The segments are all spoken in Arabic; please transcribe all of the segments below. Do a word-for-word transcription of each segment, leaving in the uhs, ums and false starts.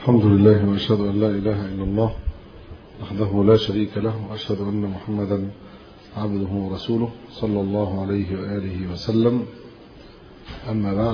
الحمد لله وأشهد أن لا إله إلا الله وحده لا شريك له، وأشهد أن محمدا عبده ورسوله صلى الله عليه وآله وسلم. أما بعد،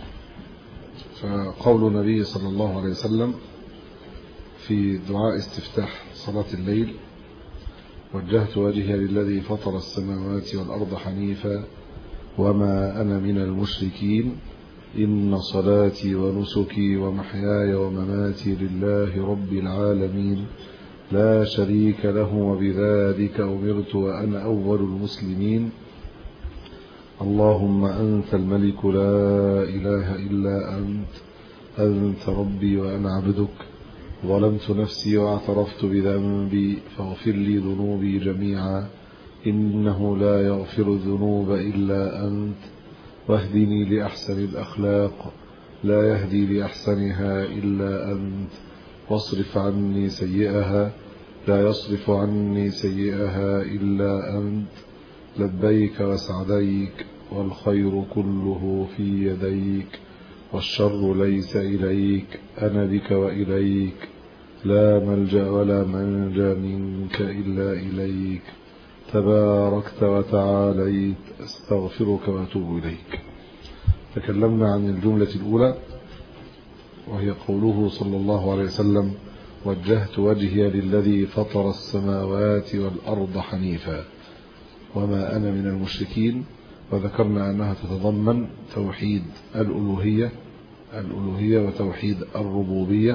فقول النبي صلى الله عليه وسلم في دعاء استفتاح صلاة الليل: وجهت وجهي للذي فطر السماوات والأرض حنيفا وما أنا من المشركين، إن صلاتي ونسكي ومحياي ومماتي لله رب العالمين لا شريك له وبذلك أمرت وأنا أول المسلمين. اللهم أنت الملك لا إله إلا أنت، أنت ربي وأنا عبدك، ظلمت نفسي واعترفت بذنبي فاغفر لي ذنوبي جميعا، إنه لا يغفر الذنوب إلا أنت، واهدني لأحسن الأخلاق لا يهدي لأحسنها إلا أنت، واصرف عني سيئها لا يصرف عني سيئها إلا أنت، لبيك وسعديك والخير كله في يديك والشر ليس إليك، أنا بك وإليك، لا ملجأ ولا منجى منك إلا إليك، تباركت وتعاليت، استغفرك واتوب إليك. تكلمنا عن الجملة الأولى وهي قوله صلى الله عليه وسلم: وجهت وجهي للذي فطر السماوات والأرض حنيفا وما أنا من المشركين، وذكرنا أنها تتضمن توحيد الألوهية الألوهية وتوحيد الربوبية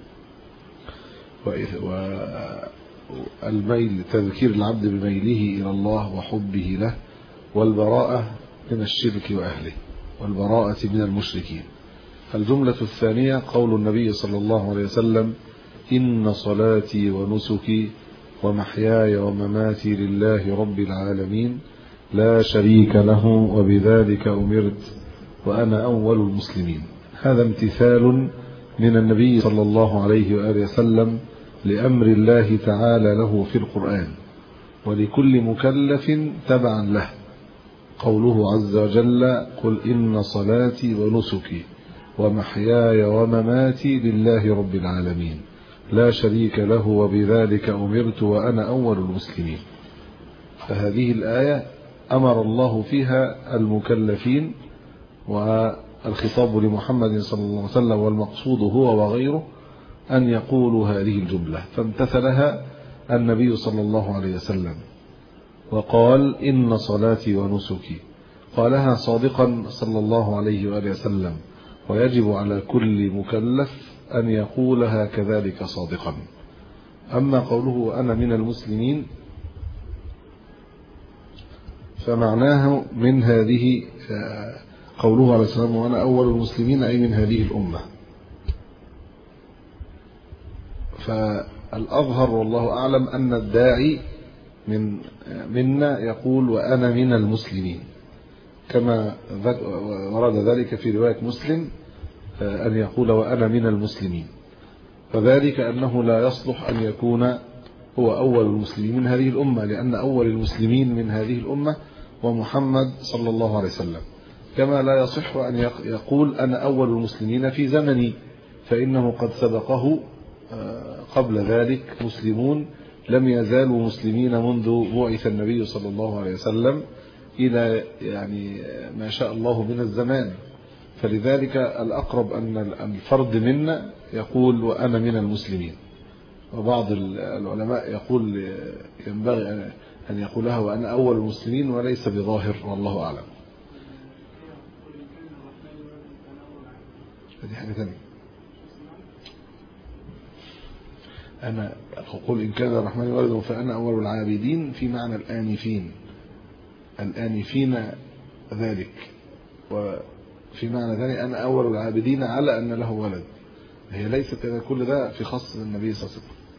والميل، تذكير العبد بميله إلى الله وحبه له، والبراءة من الشرك وأهله والبراءة من المشركين. الجملة الثانية قول النبي صلى الله عليه وسلم: إن صلاتي ونسكي ومحياي ومماتي لله رب العالمين لا شريك له وبذلك أمرت وأنا أول المسلمين. هذا امتثال من النبي صلى الله عليه وآله وسلم لأمر الله تعالى له في القرآن، ولكل مكلف تبعا له. قوله عز وجل: قل إن صلاتي ونسكي ومحياي ومماتي لله رب العالمين لا شريك له وبذلك أمرت وأنا أول المسلمين. فهذه الآية أمر الله فيها المكلفين، والخطاب لمحمد صلى الله عليه وسلم، والمقصود هو وغيره أن يقولوا هذه الجملة، فامتثلها النبي صلى الله عليه وسلم وقال: إن صلاتي ونسكي، قالها صادقا صلى الله عليه وآله وسلم، ويجب على كل مكلف أن يقولها كذلك صادقا. أما قوله أنا من المسلمين فمعناه من هذه، قوله عليه السلام: وأنا أول المسلمين، أي من هذه الأمة. فالأظهر والله أعلم أن الداعي من منا يقول: وأنا من المسلمين، كما ورد ذلك في رواية مسلم أن يقول: وأنا من المسلمين. فذلك أنه لا يصلح أن يكون هو أول المسلمين من هذه الأمة، لأن أول المسلمين من هذه الأمة ومحمد صلى الله عليه وسلم. كما لا يصح أن يقول: أنا أول المسلمين في زمني، فإنه قد سبقه قبل ذلك مسلمون لم يزالوا مسلمين منذ بعث النبي صلى الله عليه وسلم إلى يعني ما شاء الله من الزمان. فلذلك الأقرب أن الفرد منا يقول: وأنا من المسلمين. وبعض العلماء يقول ينبغي أن يقولها وأنا أول المسلمين، وليس بظاهر، والله أعلم. هذه حاجة ثانية. أنا أقول: إن كان الرحمن ولد فأنا أول العابدين، في معنى الآنفين الآنفين ذلك، وفي معنى ثاني أنا أول العابدين على أن له ولد. هي ليست كل ده في خص النبي صلى الله عليه وسلم.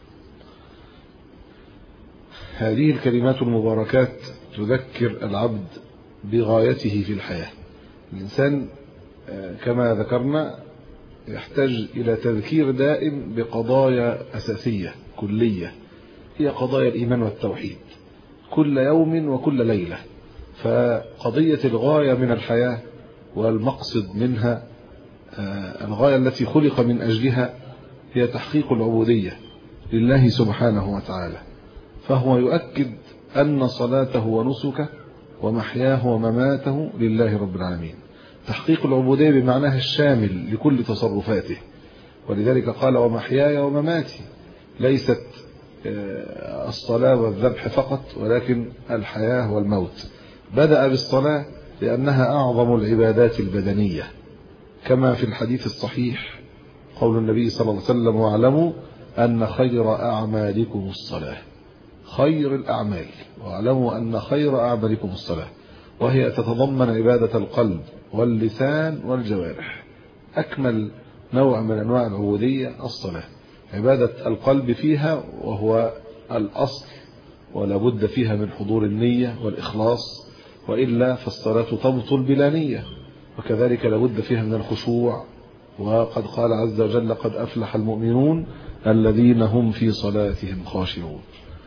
هذه الكلمات المباركات تذكر العبد بغايته في الحياة. الإنسان كما ذكرنا يحتاج إلى تذكير دائم بقضايا أساسية كلية، هي قضايا الإيمان والتوحيد، كل يوم وكل ليلة. فقضية الغاية من الحياة والمقصد منها، الغاية التي خلق من أجلها، هي تحقيق العبودية لله سبحانه وتعالى، فهو يؤكد أن صلاته ونسكه ومحياه ومماته لله رب العالمين، تحقيق العبودية بمعناها الشامل لكل تصرفاته. ولذلك قال ومحياي ومماتي، ليست الصلاة والذبح فقط، ولكن الحياة والموت. بدأ بالصلاة لأنها أعظم العبادات البدنية، كما في الحديث الصحيح قول النبي صلى الله عليه وسلم واعلموا أن خير أعمالكم الصلاة. خير الأعمال، واعلموا أن خير أعمالكم الصلاة، وهي تتضمن عبادة القلب واللسان والجوارح. أكمل نوع من أنواع العبودية الصلاة، عبادة القلب فيها وهو الأصل، ولا بد فيها من حضور النية والإخلاص، وإلا فالصلاة تبطل بلا نية. وكذلك لا بد فيها من الخشوع، وقد قال عز وجل قد أفلح المؤمنون الذين هم في صلاتهم خاشعون.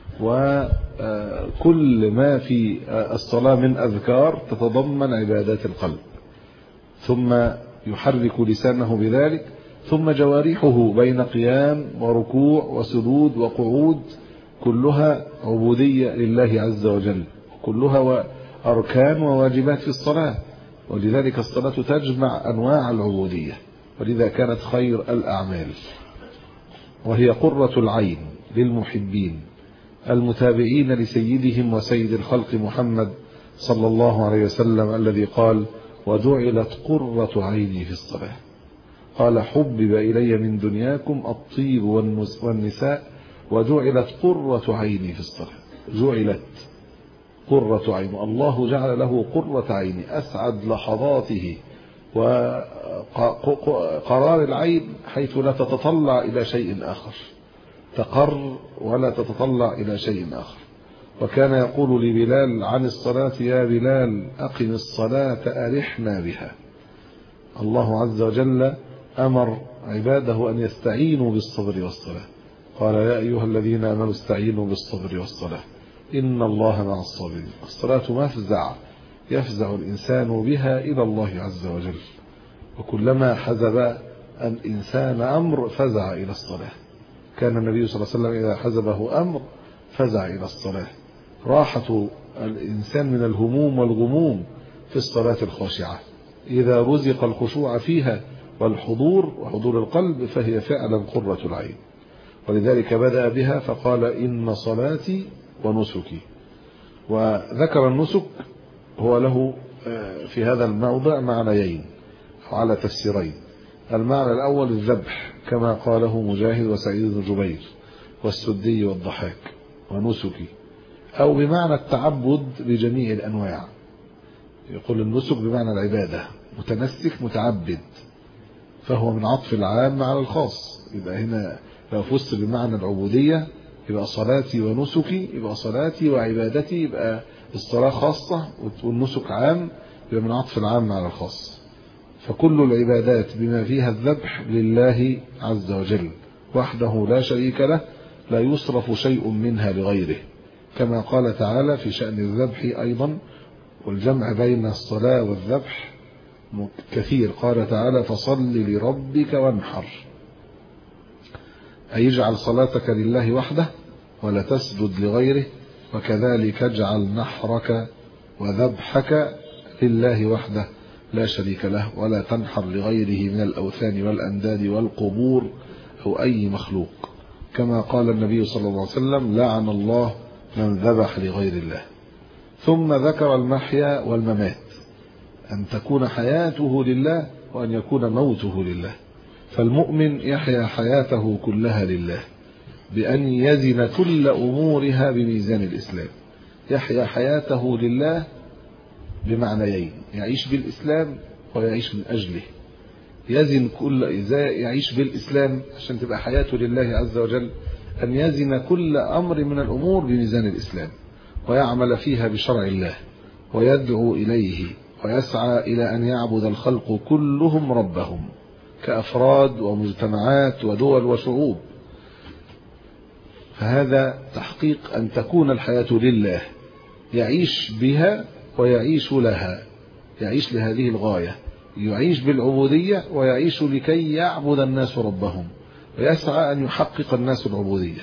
وكل ما في الصلاة من أذكار تتضمن عبادات القلب، ثم يحرك لسانه بذلك، ثم جوارحه بين قيام وركوع وسجود وقعود، كلها عبودية لله عز وجل، كلها أركان وواجبات في الصلاة. ولذلك الصلاة تجمع أنواع العبودية، ولذا كانت خير الأعمال، وهي قرة العين للمحبين المتابعين لسيدهم وسيد الخلق محمد صلى الله عليه وسلم، الذي قال وجعلت قرة عيني في الصلاة. قال حبب إلي من دنياكم الطيب والنساء وجعلت قرة عيني في الصلاة. جعلت قرة عين، الله جعل له قرة عين، أسعد لحظاته وقرار العين حيث لا تتطلع إلى شيء آخر، تقر ولا تتطلع إلى شيء آخر. وكان يقول لبلال عن الصلاة يا بلال أقم الصلاة أرحنا بها. الله عز وجل أمر عباده أن يستعينوا بالصبر والصلاة، قال يا أيها الذين آمنوا استعينوا بالصبر والصلاة إن الله مع الصابرين. الصلاة مفزع يفزع الإنسان بها إلى الله عز وجل، وكلما حزب الإنسان أمر فزع إلى الصلاة. كان النبي صلى الله عليه وسلم إذا حزبه أمر فزع إلى الصلاة. راحة الإنسان من الهموم والغموم في الصلاة الخاشعة، إذا رزق الخشوع فيها والحضور وحضور القلب فهي فعلا قرة العين. ولذلك بدأ بها فقال إن صلاتي ونسكي. وذكر النسك هو له في هذا الموضع معنيين على تفسيرين. المعنى الأول الذبح كما قاله مجاهد وسعيد بن جبير والسدي والضحاك ونسكي، أو بمعنى التعبد بجميع الأنواع. يقول النسك بمعنى العبادة، متنسك متعبد، فهو من عطف العام على الخاص. يبقى هنا لو فسر بمعنى العبودية يبقى صلاتي ونسكي، يبقى صلاتي وعبادتي، يبقى الصلاة خاصة والنسك عام، يبقى من عطف العام على الخاص. فكل العبادات بما فيها الذبح لله عز وجل وحده لا شريك له، لا يصرف شيء منها لغيره، كما قال تعالى في شأن الذبح أيضا، والجمع بين الصلاة والذبح كثير. قال تعالى فصل لربك وانحر، أي اجعل صلاتك لله وحده ولا تسجد لغيره، وكذلك اجعل نحرك وذبحك لله وحده لا شريك له، ولا تنحر لغيره من الأوثان والأنداد والقبور أو أي مخلوق، كما قال النبي صلى الله عليه وسلم لعن الله من ذبح لغير الله. ثم ذكر المحيا والممات، أن تكون حياته لله وأن يكون موته لله. فالمؤمن يحيا حياته كلها لله بأن يزن كل أمورها بميزان الإسلام. يحيا حياته لله بمعنيين، يعيش بالإسلام ويعيش من أجله. يزن كل إذا يعيش بالإسلام عشان تبقى حياته لله عز وجل، أن يزن كل أمر من الأمور بميزان الإسلام، ويعمل فيها بشرع الله، ويدعو إليه، ويسعى إلى أن يعبد الخلق كلهم ربهم كأفراد ومجتمعات ودول وشعوب. فهذا تحقيق أن تكون الحياة لله، يعيش بها ويعيش لها، يعيش لهذه الغاية، يعيش بالعبودية ويعيش لكي يعبد الناس ربهم. ويسعى أن يحقق الناس العبودية،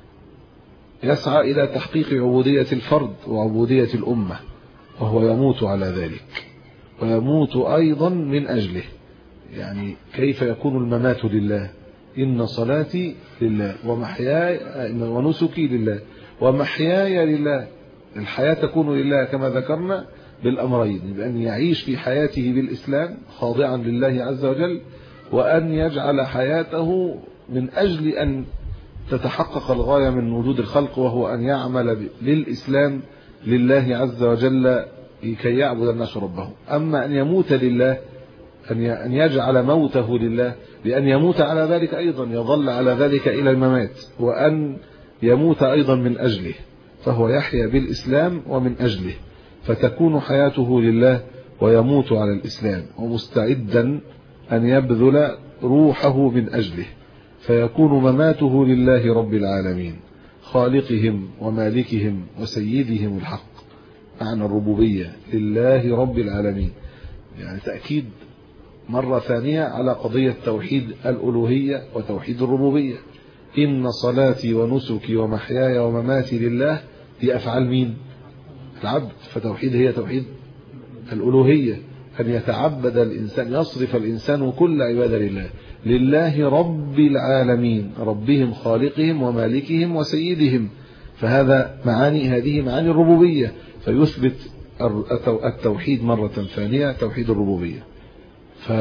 يسعى إلى تحقيق عبودية الفرد وعبودية الأمة، وهو يموت على ذلك ويموت أيضا من أجله. يعني كيف يكون الممات لله؟ إن صلاتي لله ومحياي ونسكي لله ومحياي لله. الحياة تكون لله كما ذكرنا بالأمرين، بأن يعيش في حياته بالإسلام خاضعا لله عز وجل، وأن يجعل حياته من أجل أن تتحقق الغاية من وجود الخلق، وهو أن يعمل للإسلام لله عز وجل لكي يعبد الناس ربه. أما أن يموت لله، أن يجعل موته لله، لأن يموت على ذلك أيضا، يظل على ذلك إلى الممات، وأن يموت أيضا من أجله، فهو يحيا بالإسلام ومن أجله، فتكون حياته لله ويموت على الإسلام، ومستعدا أن يبذل روحه من أجله، فيكون مماته لله رب العالمين خالقهم ومالكهم وسيدهم الحق. معنى الربوبية لله رب العالمين، يعني تأكيد مرة ثانية على قضية توحيد الألوهية وتوحيد الربوبية. إن صلاتي ونسكي ومحياي ومماتي لله، دي أفعال مين؟ العبد. فتوحيد هي توحيد الألوهية، أن يتعبد الإنسان، يصرف الإنسان كل عبادة لله، لله رب العالمين، ربهم خالقهم ومالكهم وسيدهم. فهذا معاني، هذه معاني الربوبية، فيثبت التوحيد مرة ثانية، توحيد الربوبية. ف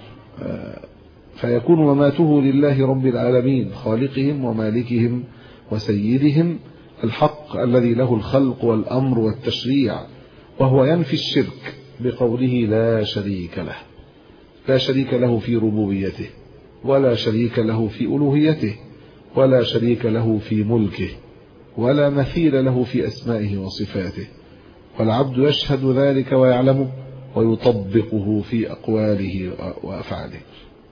فيكون مماته لله رب العالمين خالقهم ومالكهم وسيدهم الحق الذي له الخلق والأمر والتشريع، وهو ينفي الشرك بقوله لا شريك له، لا شريك له في ربوبيته، ولا شريك له في ألوهيته، ولا شريك له في ملكه، ولا مثيل له في أسمائه وصفاته، والعبد يشهد ذلك ويعلمه ويطبقه في أقواله وأفعاله.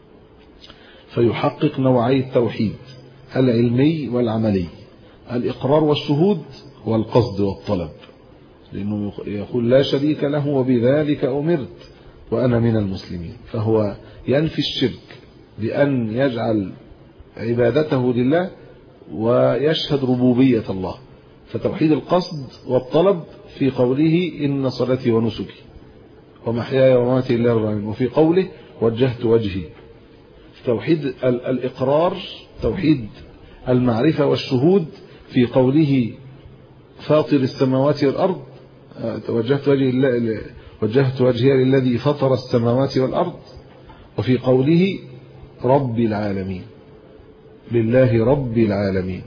فيحقق نوعي التوحيد العلمي والعملي، الإقرار والشهود والقصد والطلب، لأنه يقول لا شريك له وبذلك أمرت وأنا من المسلمين. فهو ينفي الشرك بأن يجعل عبادته لله ويشهد ربوبية الله. فتوحيد القصد والطلب في قوله إن صلاتي ونسكي ومحياي ومماتي لله رب العالمين، وفي قوله وجهت وجهي. توحيد الإقرار، توحيد المعرفة والشهود في قوله فاطر السماوات والأرض، وجهت وجهي وجهت وجهي للذي فطر السماوات والأرض، وفي قوله رب العالمين، لله رب العالمين.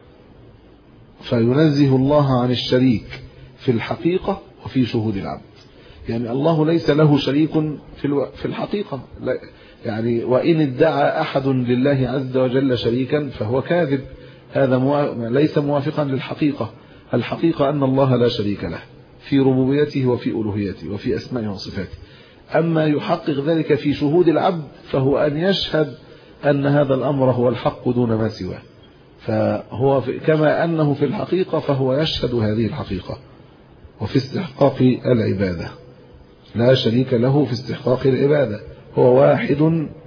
فينزه الله عن الشريك في الحقيقة وفي شهود العبد. يعني الله ليس له شريك في الحقيقة، يعني وإن ادعى أحد لله عز وجل شريكا فهو كاذب، هذا ليس موافقا للحقيقة. الحقيقة أن الله لا شريك له في ربوبيته وفي ألوهيته وفي أسمائه وصفاته. أما يحقق ذلك في شهود العبد فهو أن يشهد أن هذا الأمر هو الحق دون ما سواه. فهو كما أنه في الحقيقة فهو يشهد هذه الحقيقة. وفي استحقاق العبادة لا شريك له، في استحقاق العبادة هو واحد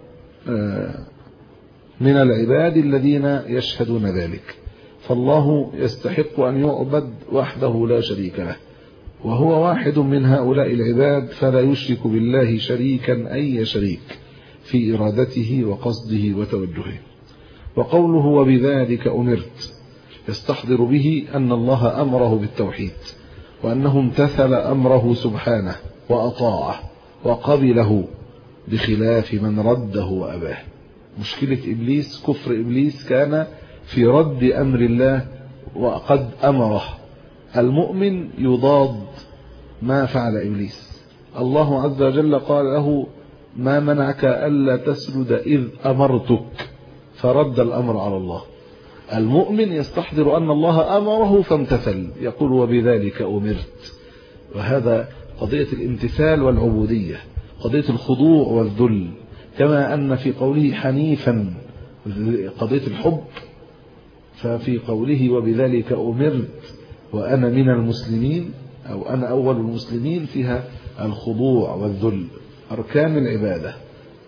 من العباد الذين يشهدون ذلك. فالله يستحق أن يعبد وحده لا شريك له، وهو واحد من هؤلاء العباد، فلا يشرك بالله شريكا أي شريك في إرادته وقصده وتوجهه. وقوله وبذلك أمرت يستحضر به أن الله أمره بالتوحيد، وأنه امتثل أمره سبحانه وأطاعه وقبله، بخلاف من رده وأباه. مشكلة إبليس، كفر إبليس كان في رد أمر الله وقد أمره. المؤمن يضاد ما فعل إبليس. الله عز وجل قال له ما منعك ألا تسجد إذ أمرتك، فرد الأمر على الله. المؤمن يستحضر أن الله أمره فامتثل، يقول وبذلك أمرت. وهذا قضية الامتثال والعبودية، قضية الخضوع والذل. كما أن في قوله حنيفا قضية الحب، ففي قوله وبذلك أمرت وأنا من المسلمين أو أنا أول المسلمين فيها الخضوع والذل، أركان العبادة.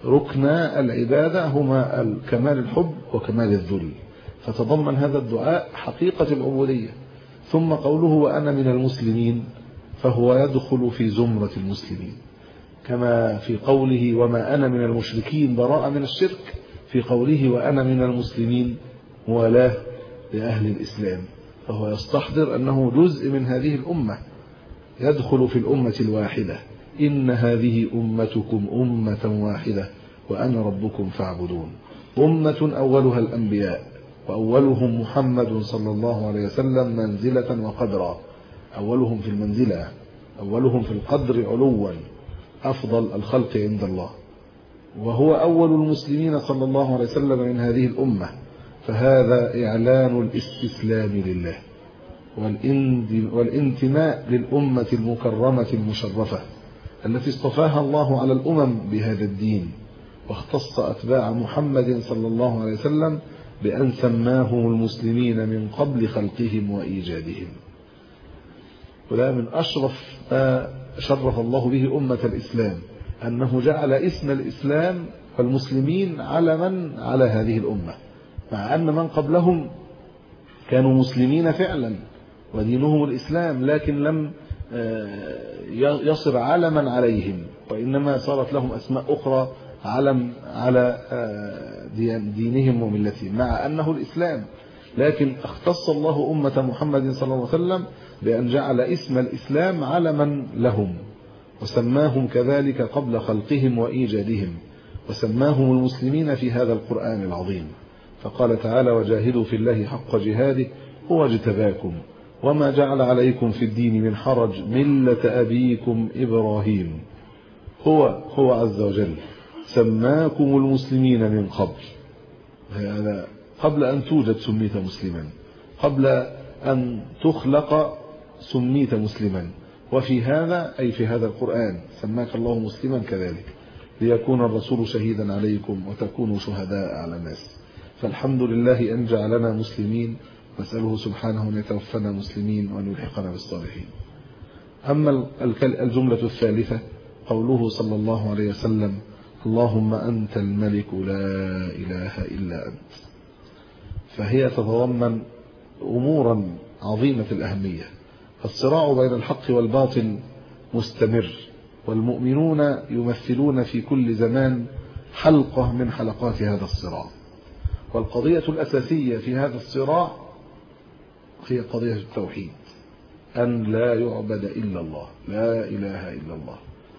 ركن العبادة هما كمال الحب وكمال الذل، فتضمن هذا الدعاء حقيقة العبودية. ثم قوله وأنا من المسلمين فهو يدخل في زمرة المسلمين، كما في قوله وما أنا من المشركين براء من الشرك، في قوله وأنا من المسلمين موالاه لأهل الإسلام، فهو يستحضر أنه جزء من هذه الأمة، يدخل في الأمة الواحدة. إن هذه أمتكم أمة واحدة وأنا ربكم فاعبدون. أمة أولها الأنبياء وأولهم محمد صلى الله عليه وسلم منزلة وقدرا، أولهم في المنزلة، أولهم في القدر علوا، أفضل الخلق عند الله، وهو أول المسلمين صلى الله عليه وسلم من هذه الأمة. فهذا إعلان الاستسلام لله والانتماء للأمة المكرمة المشرفة التي اصطفاها الله على الأمم بهذا الدين، واختص أتباع محمد صلى الله عليه وسلم بأن سماهم المسلمين من قبل خلقهم وإيجادهم. ولا من أشرف ما شرف الله به أمة الإسلام أنه جعل اسم الإسلام والمسلمين علما على هذه الأمة، مع أن من قبلهم كانوا مسلمين فعلا ودينهم الإسلام، لكن لم يصر علما عليهم، وإنما صارت لهم أسماء أخرى علم على دينهم وملتهم، مع أنه الإسلام. لكن اختص الله أمة محمد صلى الله عليه وسلم بأن جعل اسم الإسلام علما لهم، وسماهم كذلك قبل خلقهم وإيجادهم، وسماهم المسلمين في هذا القرآن العظيم. فقال تعالى وجاهدوا في الله حق جهاده هو اجتباكم وما جعل عليكم في الدين من حرج ملة أبيكم إبراهيم هو هو عز وجل سماكم المسلمين من قبل. هذا قبل أن توجد سميت مسلما، قبل أن تخلق سميت مسلما، وفي هذا أي في هذا القرآن سماك الله مسلما كذلك، ليكون الرسول شهيدا عليكم وتكونوا شهداء على الناس. فالحمد لله أن جعلنا مسلمين، نسأله سبحانه أن يتوفنا مسلمين وأن يلحقنا بالصالحين. أما الجملة الثالثة قوله صلى الله عليه وسلم اللهم أنت الملك لا إله إلا أنت، فهي تتضمن أمورا عظيمة الأهمية. الصراع بين الحق والباطل مستمر، والمؤمنون يمثلون في كل زمان حلقة من حلقات هذا الصراع، والقضية الأساسية في هذا الصراع هي قضية التوحيد، أن لا يعبد إلا الله، لا إله إلا الله.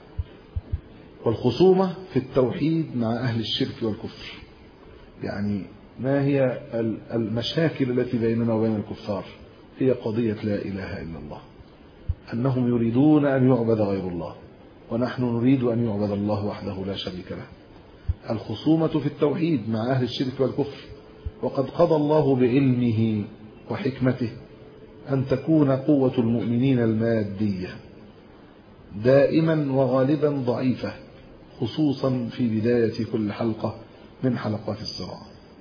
والخصومة في التوحيد مع أهل الشرك والكفر، يعني ما هي المشاكل التي بيننا وبين الكفار؟ هي قضية لا إله إلا الله، أنهم يريدون أن يعبد غير الله، ونحن نريد أن يعبد الله وحده لا شريك له. الخصومة في التوحيد مع أهل الشرك والكفر، وقد قضى الله بعلمه وحكمته أن تكون قوة المؤمنين المادية دائما وغالبا ضعيفة، خصوصا في بداية كل حلقة من حلقات الصراع.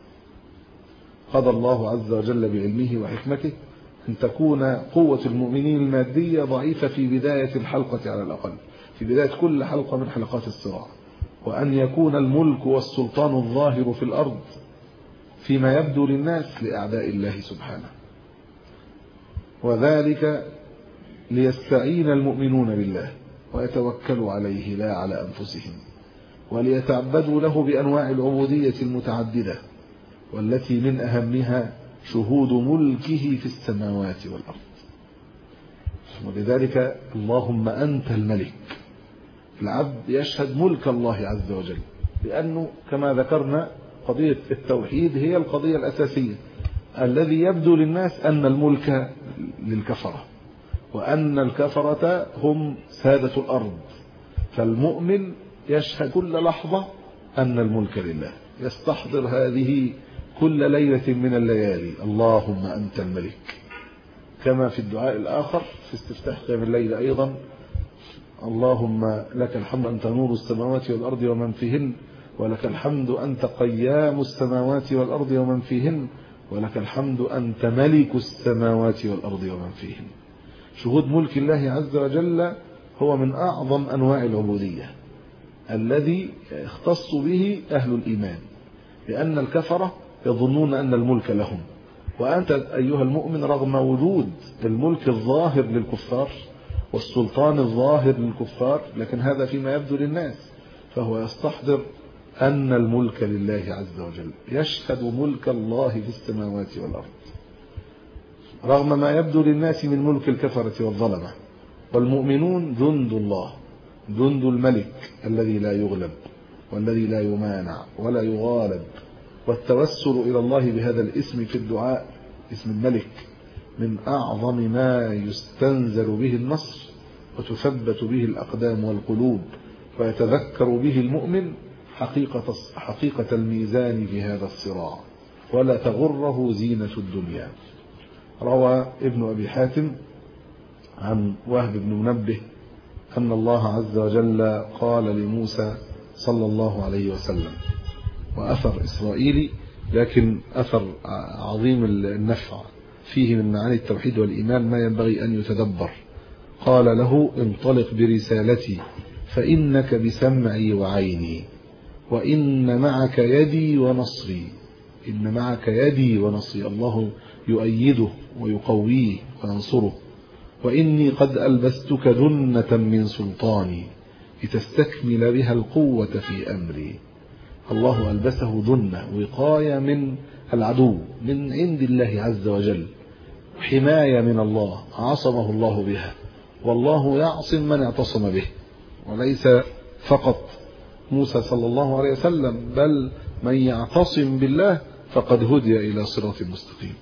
قضى الله عز وجل بعلمه وحكمته أن تكون قوة المؤمنين المادية ضعيفة في بداية الحلقة على الأقل، في بداية كل حلقة من حلقات الصراع، وأن يكون الملك والسلطان الظاهر في الأرض فيما يبدو للناس لأعداء الله سبحانه، وذلك ليستعين المؤمنون بالله ويتوكلوا عليه لا على أنفسهم، وليتعبدوا له بأنواع العبودية المتعددة، والتي من أهمها شهود ملكه في السماوات والأرض. ولذلك اللهم أنت الملك، العبد يشهد ملك الله عز وجل، لأنه كما ذكرنا قضية التوحيد هي القضية الأساسية. الذي يبدو للناس أن الملك للكفرة، وأن الكفرة هم سادة الأرض، فالمؤمن يشهد كل لحظة أن الملك لله، يستحضر هذه كل ليلة من الليالي اللهم أنت الملك، كما في الدعاء الآخر في استفتاح قيام الليل أيضا اللهم لك الحمد أنت نور السماوات والأرض ومن فيهن، ولك الحمد أنت قيام السماوات والأرض ومن فيهن، ولك الحمد أنت ملك السماوات والأرض ومن فيهن. شهود ملك الله عز وجل هو من أعظم أنواع العبودية، الذي اختص به أهل الإيمان، لأن الكفرة يظنون أن الملك لهم، وأنت أيها المؤمن رغم وجود الملك الظاهر للكفار والسلطان الظاهر للكفار، لكن هذا فيما يبدو للناس، فهو يستحضر أن الملك لله عز وجل، يشهد ملك الله في السماوات والأرض رغم ما يبدو للناس من ملك الكفرة والظلمة. والمؤمنون جند الله، جند الملك الذي لا يغلب والذي لا يمانع ولا يغالب. والتوسل إلى الله بهذا الاسم في الدعاء، اسم الملك، من أعظم ما يستنزل به النصر وتثبت به الأقدام والقلوب، ويتذكر به المؤمن حقيقة حقيقة الميزان في هذا الصراع، ولا تغره زينة الدنيا. روى ابن أبي حاتم عن وهب بن منبه أن الله عز وجل قال لموسى صلى الله عليه وسلم، وأثر إسرائيلي لكن أثر عظيم النفع فيه من معاني التوحيد والإيمان ما ينبغي أن يتدبر. قال له: انطلق برسالتي فإنك بسمعي وعيني، وإن معك يدي ونصري. إن معك يدي ونصري، الله يؤيده ويقويه وينصره. وإني قد ألبستك جنة من سلطاني لتستكمل بها القوة في أمري. الله ألبسه جنة، وقاية من العدو من عند الله عز وجل، حماية من الله عصمه الله بها، والله يعصم من اعتصم به، وليس فقط موسى صلى الله عليه وسلم، بل من يعتصم بالله فقد هدي إلى صراط مستقيم.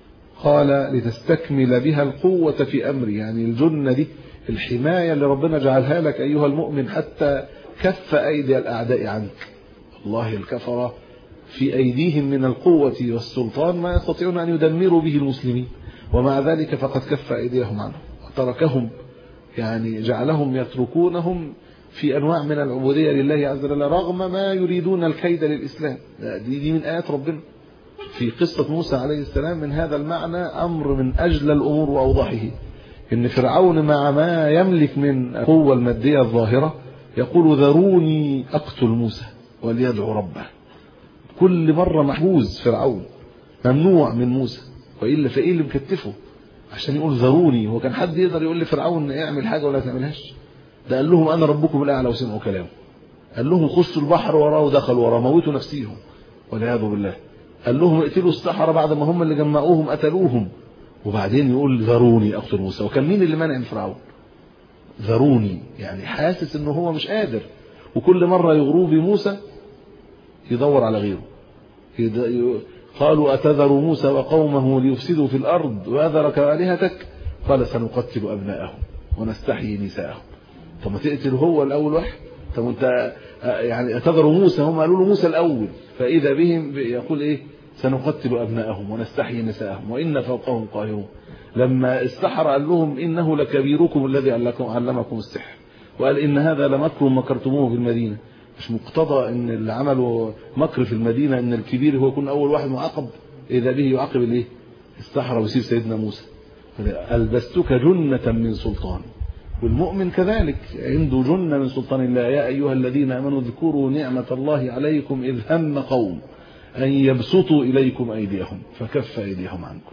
قال: لتستكمل بها القوة في أمري، يعني الجنة دي الحماية اللي ربنا جعلها لك أيها المؤمن حتى كف أيدي الأعداء عنك. الله الكفرة في أيديهم من القوة والسلطان ما يستطيعون أن يدمروا به المسلمين، ومع ذلك فقد كف أيديهم عنهم وتركهم، يعني جعلهم يتركونهم في أنواع من العبودية لله عز وجل رغم ما يريدون الكيد للإسلام. دي, دي من آيات ربنا في قصة موسى عليه السلام. من هذا المعنى أمر من أجل الأمور وأوضحه، إن فرعون مع ما يملك من القوة المادية الظاهرة يقول: ذروني أقتل موسى وليدعو ربه. كل مرة محبوز فرعون، ممنوع من موسى، وإلا فإيه اللي مكتفه عشان يقول ذروني؟ هو كان حد يقدر يقول لفرعون اعمل حاجة ولا تعملهاش؟ ده قال لهم أنا ربكم الأعلى وسمعوا كلامه. قال لهم خشوا البحر وراه ودخلوا وراه موتوا نفسيهم والعياذ بالله. قال لهم اقتلوا السحرة بعد ما هم اللي جمعوهم قتلوهم، وبعدين يقول ذروني أقتل موسى. وكان مين اللي منع فرعون؟ ذروني، يعني حاسس انه هو مش قادر، وكل مرة يغروا بموسى يدور على غيره. قالوا: أتذر موسى وقومه ليفسدوا في الأرض ويذرك آلهتك؟ قال: سنقتل أبناءهم ونستحيي نساءهم. طب ما تقتل هو الأول واحد. طب انت يعني أتذر موسى، هم قالوا له موسى الأول، فإذا بهم يقول إيه؟ سنقتل أبناءهم ونستحيي نساءهم وإن فوقهم قاهرون. لما السحر قال لهم: إنه لكبيركم الذي علمكم السحر، وقال: إن هذا لمكر مكرتموه في المدينة. مش مقتضى ان اللي عملوا مكر في المدينة ان الكبير هو يكون اول واحد معاقب؟ اذا به يعاقب الايه؟ السحرة ويسيب سيدنا موسى. ألبستك جنة من سلطان. والمؤمن كذلك عنده جنة من سلطان الله. يا ايها الذين امنوا اذكروا نعمة الله عليكم اذ هم قوم ان يبسطوا اليكم ايديهم فكف ايديهم عنكم.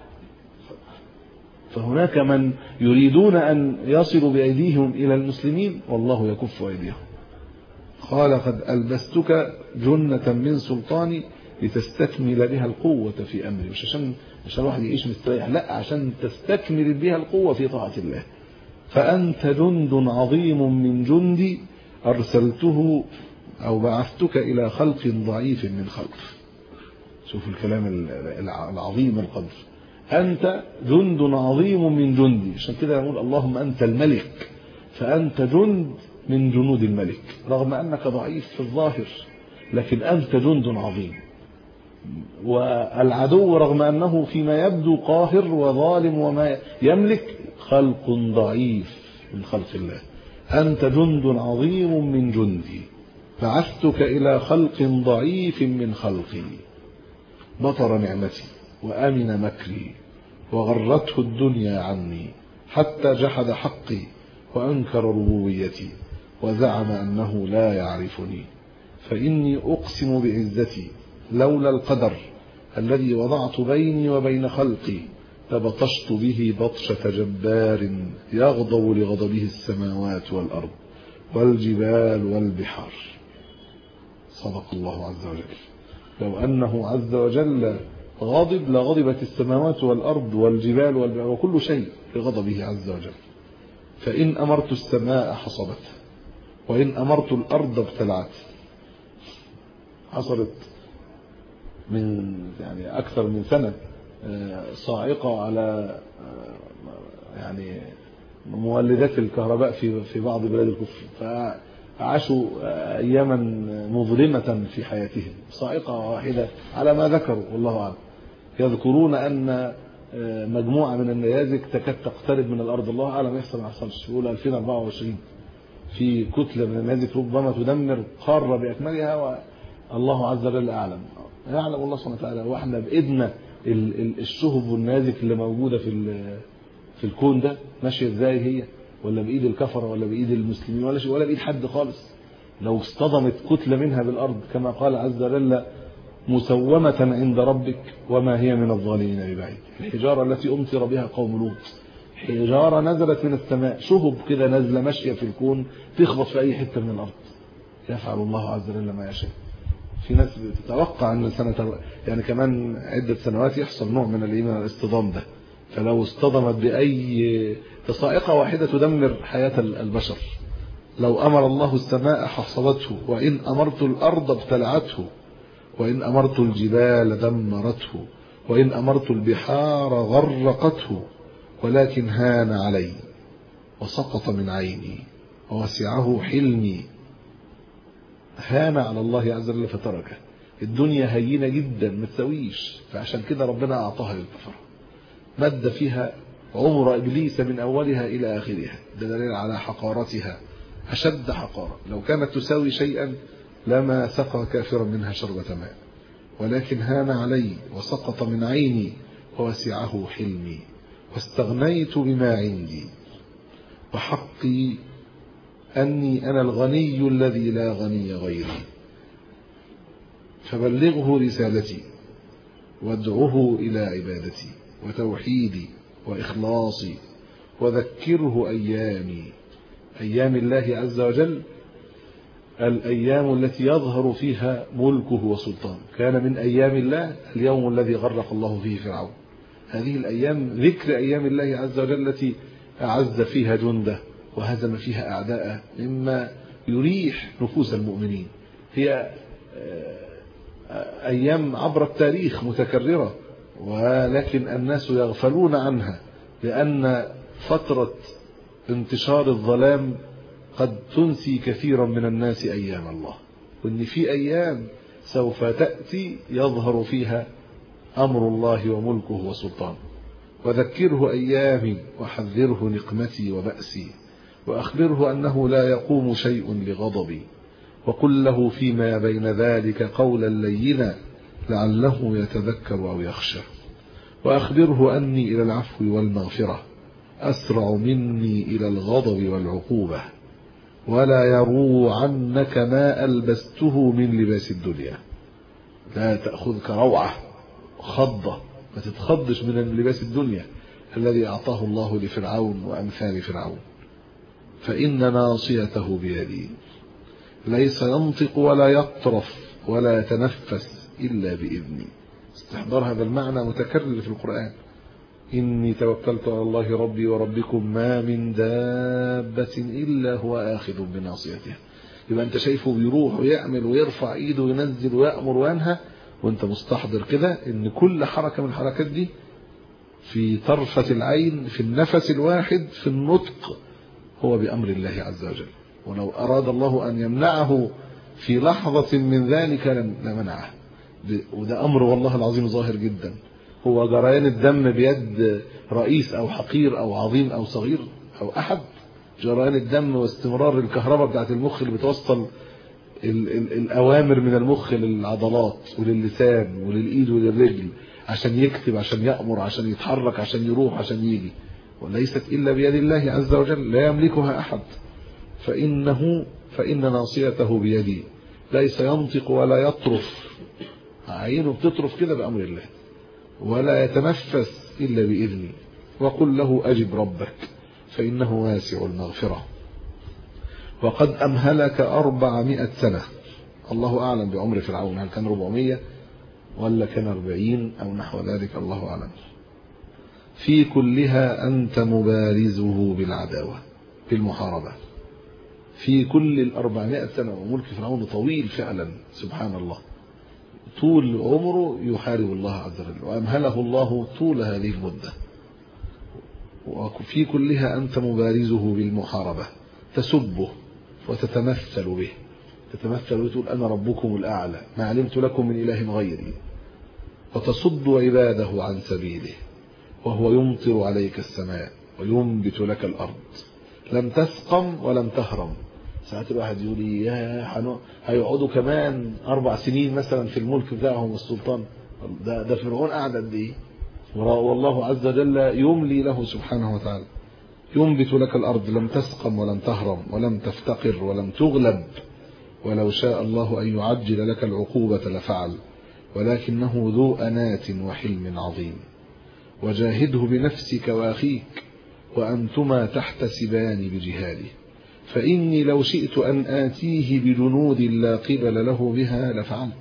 فهناك من يريدون ان يصلوا بايديهم الى المسلمين والله يكف ايديهم. قال: قد ألبستك جنة من سلطاني لتستكمل بها القوة في أمري. مش عشان عشان الواحد يعيش مستريح، لا، عشان تستكمل بها القوة في طاعة الله. فأنت جند عظيم من جندي أرسلته أو بعثتك إلى خلق ضعيف من خلق. شوف الكلام العظيم القدر. أنت جند عظيم من جندي، عشان كده نقول اللهم أنت الملك، فأنت جند من جنود الملك، رغم أنك ضعيف في الظاهر لكن أنت جند عظيم. والعدو رغم أنه فيما يبدو قاهر وظالم وما يملك خلق ضعيف من خلق الله. أنت جند عظيم من جندي بعثتك إلى خلق ضعيف من خلقي، بطر نعمتي وأمن مكري وغرته الدنيا عني حتى جحد حقي وأنكر ربوبيتي وزعم أنه لا يعرفني، فإني أقسم بعزتي لولا القدر الذي وضعت بيني وبين خلقي لبطشت به بطشة جبار يغضب لغضبه السماوات والأرض والجبال والبحار. صدق الله عز وجل. لو أنه عز وجل غضب لغضبت السماوات والأرض والجبال والبحار وكل شيء لغضبه عز وجل. فإن أمرت السماء حصبته وإن أمرت الأرض ابتلعت. حصلت من يعني أكثر من سنة صاعقة على يعني مولدات الكهرباء في في بعض بلاد الكفر، فعاشوا أياما مظلمة في حياتهم. صاعقة واحدة على ما ذكروا والله أعلم. يذكرون أن مجموعة من النيازك تكاد تقترب من الأرض، الله أعلم يحصل ما يحصلش. يقول ألفين وأربعة وعشرين في كتلة من النيازك ربما تدمر قارة بأكملها، والله عز وجل أعلم. يعلم الله سبحانه وتعالى. واحنا بإيدنا الشهب والنيازك اللي موجودة في في الكون ده ماشية ازاي هي، ولا بإيد الكفرة ولا بإيد المسلمين ولا شيء ولا بإيد حد خالص. لو اصطدمت كتلة منها بالأرض كما قال عز وجل مسومة عند ربك وما هي من الظالمين ببعيد. الحجارة التي أمطر بها قوم لوط حجارة نزلت من السماء، شهب كده نازلة ماشية في الكون تخبط في أي حتة من الأرض. يفعل الله عز وجل ما يشاء. في ناس بتتوقع أن سنة يعني كمان عدة سنوات يحصل نوع من الإيمان الاصطدام ده، فلو اصطدمت بأي صاعقة واحدة تدمر حياة البشر. لو أمر الله السماء حصلته وإن أمرت الأرض ابتلعته وإن أمرت الجبال دمرته وإن أمرت البحار غرقته، ولكن هان علي وسقط من عيني ووسعه حلمي. هان على الله عز وجل فتركه. الدنيا هينة جدا ما تسويش، فعشان كده ربنا أعطاها للكفر، مد فيها عمر إبليس من أولها إلى آخرها. ده دليل على حقارتها أشد حقارة. لو كانت تساوي شيئا لما سقى كافرا منها شربة ماء، ولكن هان علي وسقط من عيني ووسعه حلمي واستغنيت بما عندي وحقي أني أنا الغني الذي لا غني غيري، فبلغه رسالتي وادعه إلى عبادتي وتوحيدي وإخلاصي وذكره أيامي. أيام الله عز وجل الأيام التي يظهر فيها ملكه وسلطانه. كان من أيام الله اليوم الذي غرق الله فيه فرعون. هذه الأيام ذكر أيام الله عز وجل التي أعز فيها جنده وهزم فيها أعداءه مما يريح نفوس المؤمنين. هي أيام عبر التاريخ متكررة، ولكن الناس يغفلون عنها، لأن فترة انتشار الظلام قد تنسي كثيرا من الناس أيام الله، وإن في أيام سوف تأتي يظهر فيها أمر الله وملكه وسلطانه. وذكره أيامي وحذره نقمتي وبأسي وأخبره أنه لا يقوم شيء لغضبي، وقل له فيما بين ذلك قولا لينا لعله يتذكر أو يخشى. وأخبره أني إلى العفو والمغفرة أسرع مني إلى الغضب والعقوبة، ولا يرو عنك ما ألبسته من لباس الدنيا. لا تأخذك روعة خضة، ما تتخضش من لباس الدنيا الذي أعطاه الله لفرعون وأمثال فرعون. فإن ناصيته بيدي، ليس ينطق ولا يطرف ولا يتنفس إلا بإذني. استحضار هذا المعنى متكرر في القرآن. إني توكلت على الله ربي وربكم ما من دابة إلا هو آخذ بناصيتها. يبقى أنت شايفه بيروح ويعمل ويرفع إيده وينزل ويأمر وينهى، وأنت مستحضر كده إن كل حركة من الحركات دي في طرفة العين في النفس الواحد في النطق هو بأمر الله عز وجل. ولو أراد الله أن يمنعه في لحظة من ذلك لمنعه. وده أمر والله العظيم ظاهر جدا. هو جريان الدم بيد رئيس أو حقير أو عظيم أو صغير أو أحد. جريان الدم واستمرار الكهرباء بتاعت المخ اللي بتوصل ال ال الأوامر من المخ للعضلات وللسان وللإيد وللرجل عشان يكتب عشان يأمر عشان يتحرك عشان يروح عشان يجي، وليست إلا بيد الله عز وجل، لا يملكها أحد. فإنه فإن ناصيته بيدي، ليس ينطق ولا يطرف، عينه بتطرف كده بأمر الله، ولا يتنفس إلا بإذني. وقل له أجب ربك فإنه واسع المغفرة. وقد أمهلك أربعمائة سنة، الله أعلم بعمر فرعون، هل كان أربعمائة ولا كان أربعين أو نحو ذلك، الله أعلم. في كلها أنت مبارزه بالعداوة بالمحاربة، في كل الأربعمائة سنة. وملك فرعون طويل فعلا سبحان الله، طول عمره يحارب الله عز وجل، وأمهله الله طول هذه المدة. وفي كلها أنت مبارزه بالمحاربة، تسبه وتتمثل به، تتمثل وتقول أنا ربكم الأعلى ما علمت لكم من إله غيري، وتصد عباده عن سبيله، وهو يمطر عليك السماء وينبت لك الأرض، لم تسقم ولم تهرم. ساعات الواحد يقول يا هيقعدوا كمان أربع سنين مثلا في الملك بتاعهم والسلطان، ده, ده فرعون قعد قد إيه؟ والله عز وجل يملي له سبحانه وتعالى. ينبت لك الأرض لم تسقم ولم تهرم ولم تفتقر ولم تغلب، ولو شاء الله أن يعجل لك العقوبة لفعل، ولكنه ذو أنات وحلم عظيم. وجاهده بنفسك وأخيك وأنتما تحتسبان بجهاده، فإني لو شئت أن آتيه بجنود لا قبل له بها لفعلت،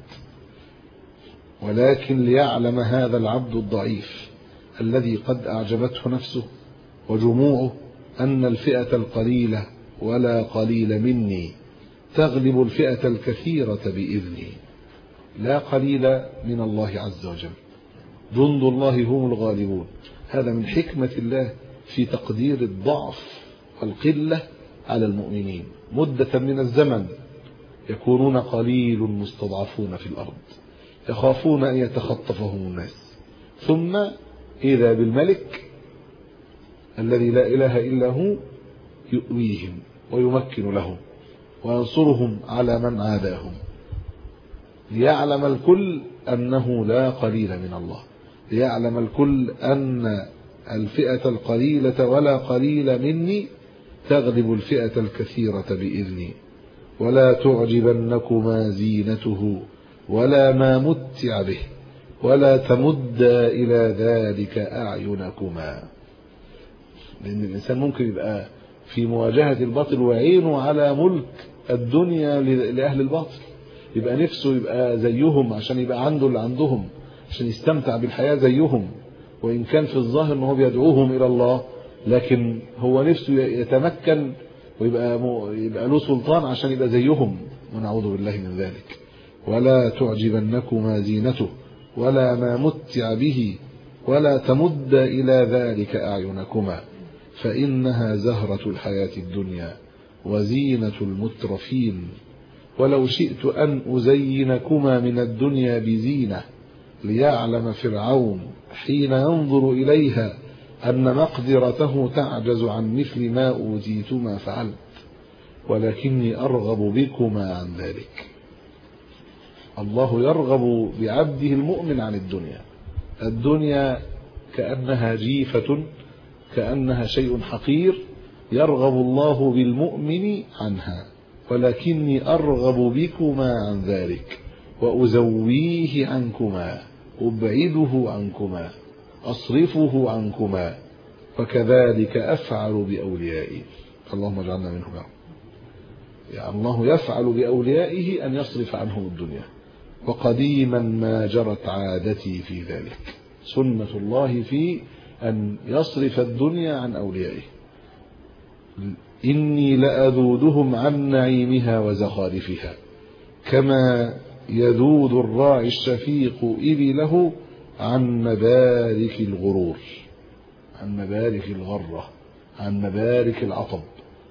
ولكن ليعلم هذا العبد الضعيف الذي قد أعجبته نفسه وجموعه أن الفئة القليلة ولا قليل مني تغلب الفئة الكثيرة بإذني. لا قليل من الله عز وجل، جند الله هم الغالبون. هذا من حكمة الله في تقدير الضعف والقلة على المؤمنين. مدة من الزمن يكونون قليل مستضعفون في الأرض، يخافون أن يتخطفهم الناس، ثم إذا بالملك الذي لا إله إلا هو يؤويهم ويمكن لهم وينصرهم على من عاداهم، ليعلم الكل أنه لا قليل من الله، ليعلم الكل أن الفئة القليلة ولا قليل مني تغلب الفئة الكثيرة بإذني. ولا تعجبنكما زينته ولا ما متع به، ولا تمد إلى ذلك أعينكما. لأن الإنسان ممكن يبقى في مواجهة الباطل وعينه على ملك الدنيا لأهل الباطل، يبقى نفسه يبقى زيهم عشان يبقى عنده اللي عندهم، عشان يستمتع بالحياة زيهم، وإن كان في الظاهر أنه بيدعوهم إلى الله، لكن هو نفسه يتمكن ويبقى يبقى له سلطان عشان يبقى زيهم، ونعوذ بالله من ذلك. ولا تعجبنكما زينته ولا ما متع به، ولا تمد إلى ذلك أعينكما، فإنها زهرة الحياة الدنيا وزينة المترفين. ولو شئت أن أزينكما من الدنيا بزينة ليعلم فرعون حين ينظر إليها أن مقدرته تعجز عن مثل ما أوتيتما فعلت، ولكني أرغب بكما عن ذلك. الله يرغب بعبده المؤمن عن الدنيا. الدنيا كأنها جيفة، كأنها شيء حقير، يرغب الله بالمؤمن عنها، ولكني أرغب بكما عن ذلك، وأزويه عنكما، أبعده عنكما، أصرفه عنكما، وكذلك أفعل بأوليائي. اللهم اجعلنا منهم. يعني الله يفعل بأوليائه أن يصرف عنهم الدنيا، وقديما ما جرت عادتي في ذلك، سنة الله في أن يصرف الدنيا عن أوليائه. إني لأذودهم عن نعيمها وزخارفها، كما يذود الراعي الشفيق إبله عن مبارك الغرور، عن مبارك الغرة، عن مبارك العطب.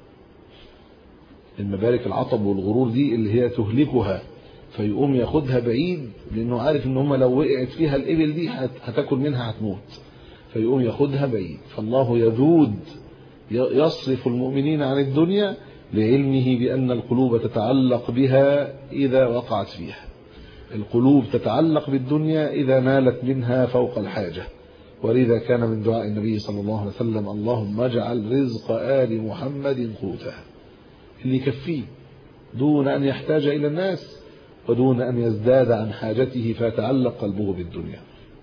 المبارك العطب والغرور دي اللي هي تهلكها، فيقوم ياخدها بعيد، لأنه عارف إن هم لو وقعت فيها الإبل دي هتاكل منها هتموت، فيقوم ياخدها بعيد. فالله يذود يصرف المؤمنين عن الدنيا لعلمه بأن القلوب تتعلق بها إذا وقعت فيها. القلوب تتعلق بالدنيا إذا نالت منها فوق الحاجة، ولذا كان من دعاء النبي صلى الله عليه وسلم: اللهم اجعل رزق آل محمد قوتا. اللي يكفيه دون أن يحتاج إلى الناس ودون أن يزداد عن حاجته فيتعلق قلبه بالدنيا.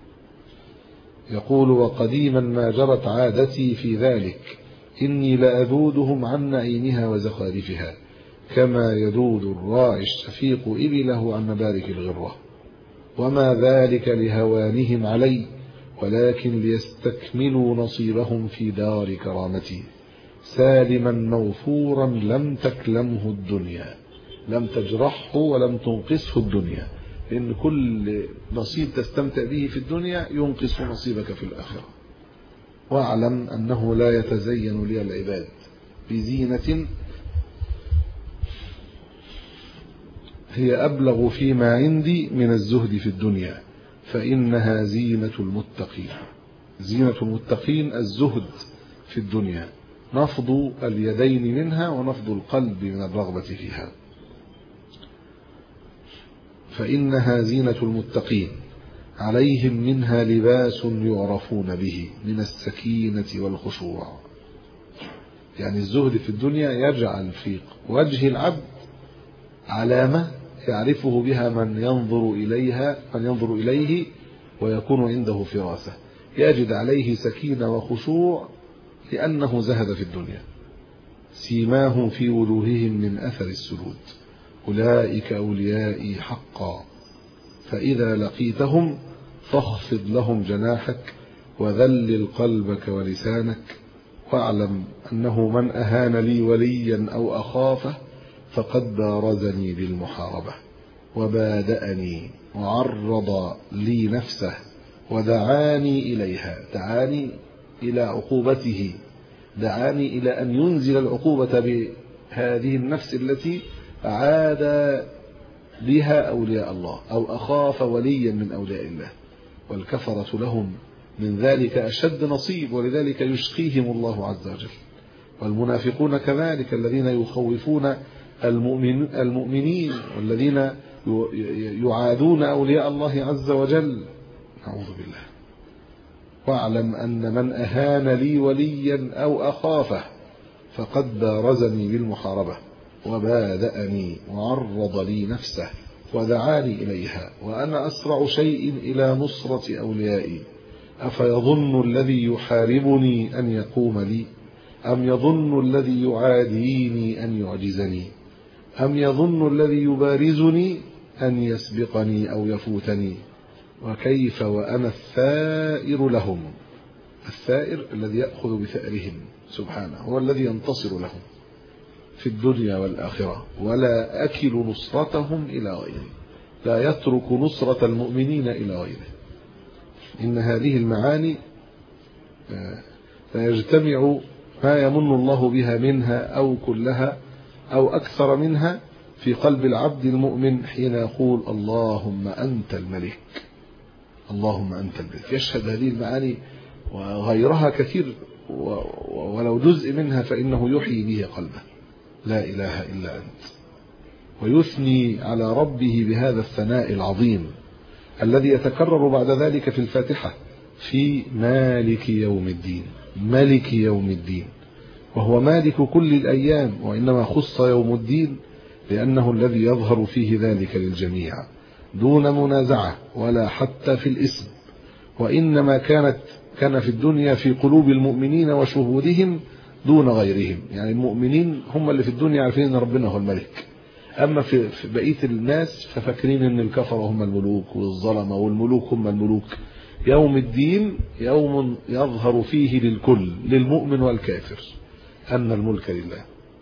يقول: وقديما ما جرت عادتي في ذلك، إني لأذودهم عن نعيمها وزخارفها كما يذود الراعي الشفيق إبله عن مبارك الغرة، وما ذلك لهوانهم علي، ولكن ليستكملوا نصيبهم في دار كرامتي، سالما موفورا لم تكلمه الدنيا، لم تجرحه ولم تنقصه الدنيا، لأن كل نصيب تستمتع به في الدنيا ينقص نصيبك في الآخرة. واعلم أنه لا يتزين لي العباد بزينة هي أبلغ فيما عندي من الزهد في الدنيا، فإنها زينة المتقين. زينة المتقين الزهد في الدنيا، نفض اليدين منها ونفض القلب من الرغبة فيها. فإنها زينة المتقين، عليهم منها لباس يعرفون به من السكينة والخشوع. يعني الزهد في الدنيا يجعل في وجه العبد علامة يعرفه بها من ينظر إليها من ينظر إليه ويكون عنده فراسة، يجد عليه سكينة وخشوع لأنه زهد في الدنيا. سيماهم في وجوههم من أثر السجود، أولئك أوليائي حقا، فإذا لقيتهم فاخفض لهم جناحك وذلل قلبك ولسانك، واعلم أنه من أهان لي وليا أو أخافه فقد بارزني بالمحاربة، وبادأني وعرض لي نفسه ودعاني إليها، دعاني إلى عقوبته، دعاني إلى أن ينزل العقوبة بهذه النفس التي عاد بها أولياء الله أو أخاف وليا من أولياء الله. والكفرة لهم من ذلك أشد نصيب، ولذلك يشقيهم الله عز وجل. والمنافقون كذلك، الذين يخوفون المؤمن المؤمنين والذين يعادون أولياء الله عز وجل، نعوذ بالله. واعلم أن من أهان لي وليا أو أخافه فقد بارزني بالمحاربة، وبادأني وعرض لي نفسه ودعاني إليها، وأنا أسرع شيء إلى نصرة أوليائي. أفيظن الذي يحاربني أن يقوم لي، أم يظن الذي يعاديني أن يعجزني، أم يظن الذي يبارزني أن يسبقني أو يفوتني. وكيف وأنا الثائر لهم، الثائر الذي يأخذ بثأرهم سبحانه، هو الذي ينتصر لهم في الدنيا والآخرة، ولا أكل نصرتهم إلى غيره، لا يترك نصرة المؤمنين إلى غيره. إن هذه المعاني لا يجتمع ما يمن الله بها منها أو كلها أو أكثر منها في قلب العبد المؤمن حين يقول اللهم أنت الملك، اللهم أنت الملك. يشهد هذه المعاني وغيرها كثير، ولو جزء منها فإنه يحيي به قلبه، لا إله إلا أنت، ويثني على ربه بهذا الثناء العظيم الذي يتكرر بعد ذلك في الفاتحة في مالك يوم الدين. مالك يوم الدين، وهو مالك كل الأيام، وإنما خص يوم الدين لأنه الذي يظهر فيه ذلك للجميع دون منازعة ولا حتى في الاسم، وإنما كانت كان في الدنيا في قلوب المؤمنين وشهودهم دون غيرهم. يعني المؤمنين هم اللي في الدنيا عارفين أن ربنا هو الملك، أما في بقية الناس ففاكرين أن الكفر هم الملوك والظلمة والملوك هم الملوك. يوم الدين يوم يظهر فيه للكل، للمؤمن والكافر، أن الملك لله.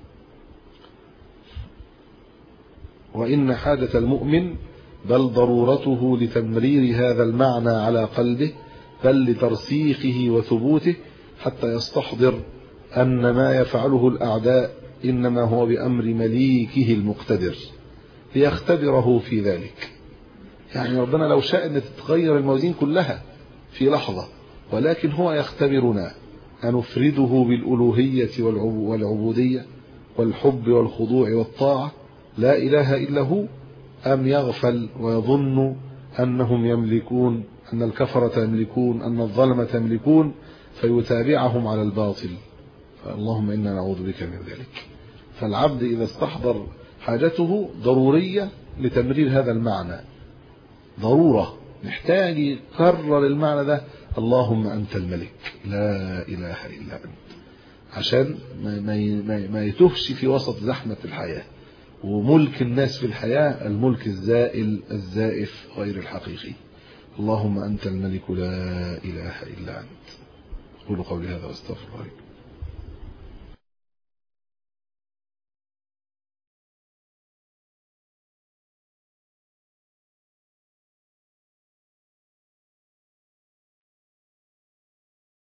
وإن حاجة المؤمن بل ضرورته لتمرير هذا المعنى على قلبه، بل لترسيخه وثبوته، حتى يستحضر أن ما يفعله الأعداء إنما هو بأمر مليكه المقتدر ليختبره في ذلك. يعني ربنا لو شاء أن تتغير الموازين كلها في لحظة، ولكن هو يختبرنا أنفرده بالألوهية والعبودية والحب والخضوع والطاعة لا إله إلا هو، أم يغفل ويظن أنهم يملكون، أن الكفرة يملكون، أن الظلمة يملكون، فيتابعهم على الباطل. فاللهم إنا نعوذ بك من ذلك. فالعبد إذا استحضر حاجته ضرورية لتمرير هذا المعنى، ضرورة محتاج يكرر المعنى ده، اللهم أنت الملك لا إله إلا أنت، عشان ما ما يتهش في وسط زحمة الحياة. وملك الناس في الحياة الملك الزائل الزائف غير الحقيقي. اللهم أنت الملك لا إله إلا أنت. قولوا قولي هذا واستغفر الله.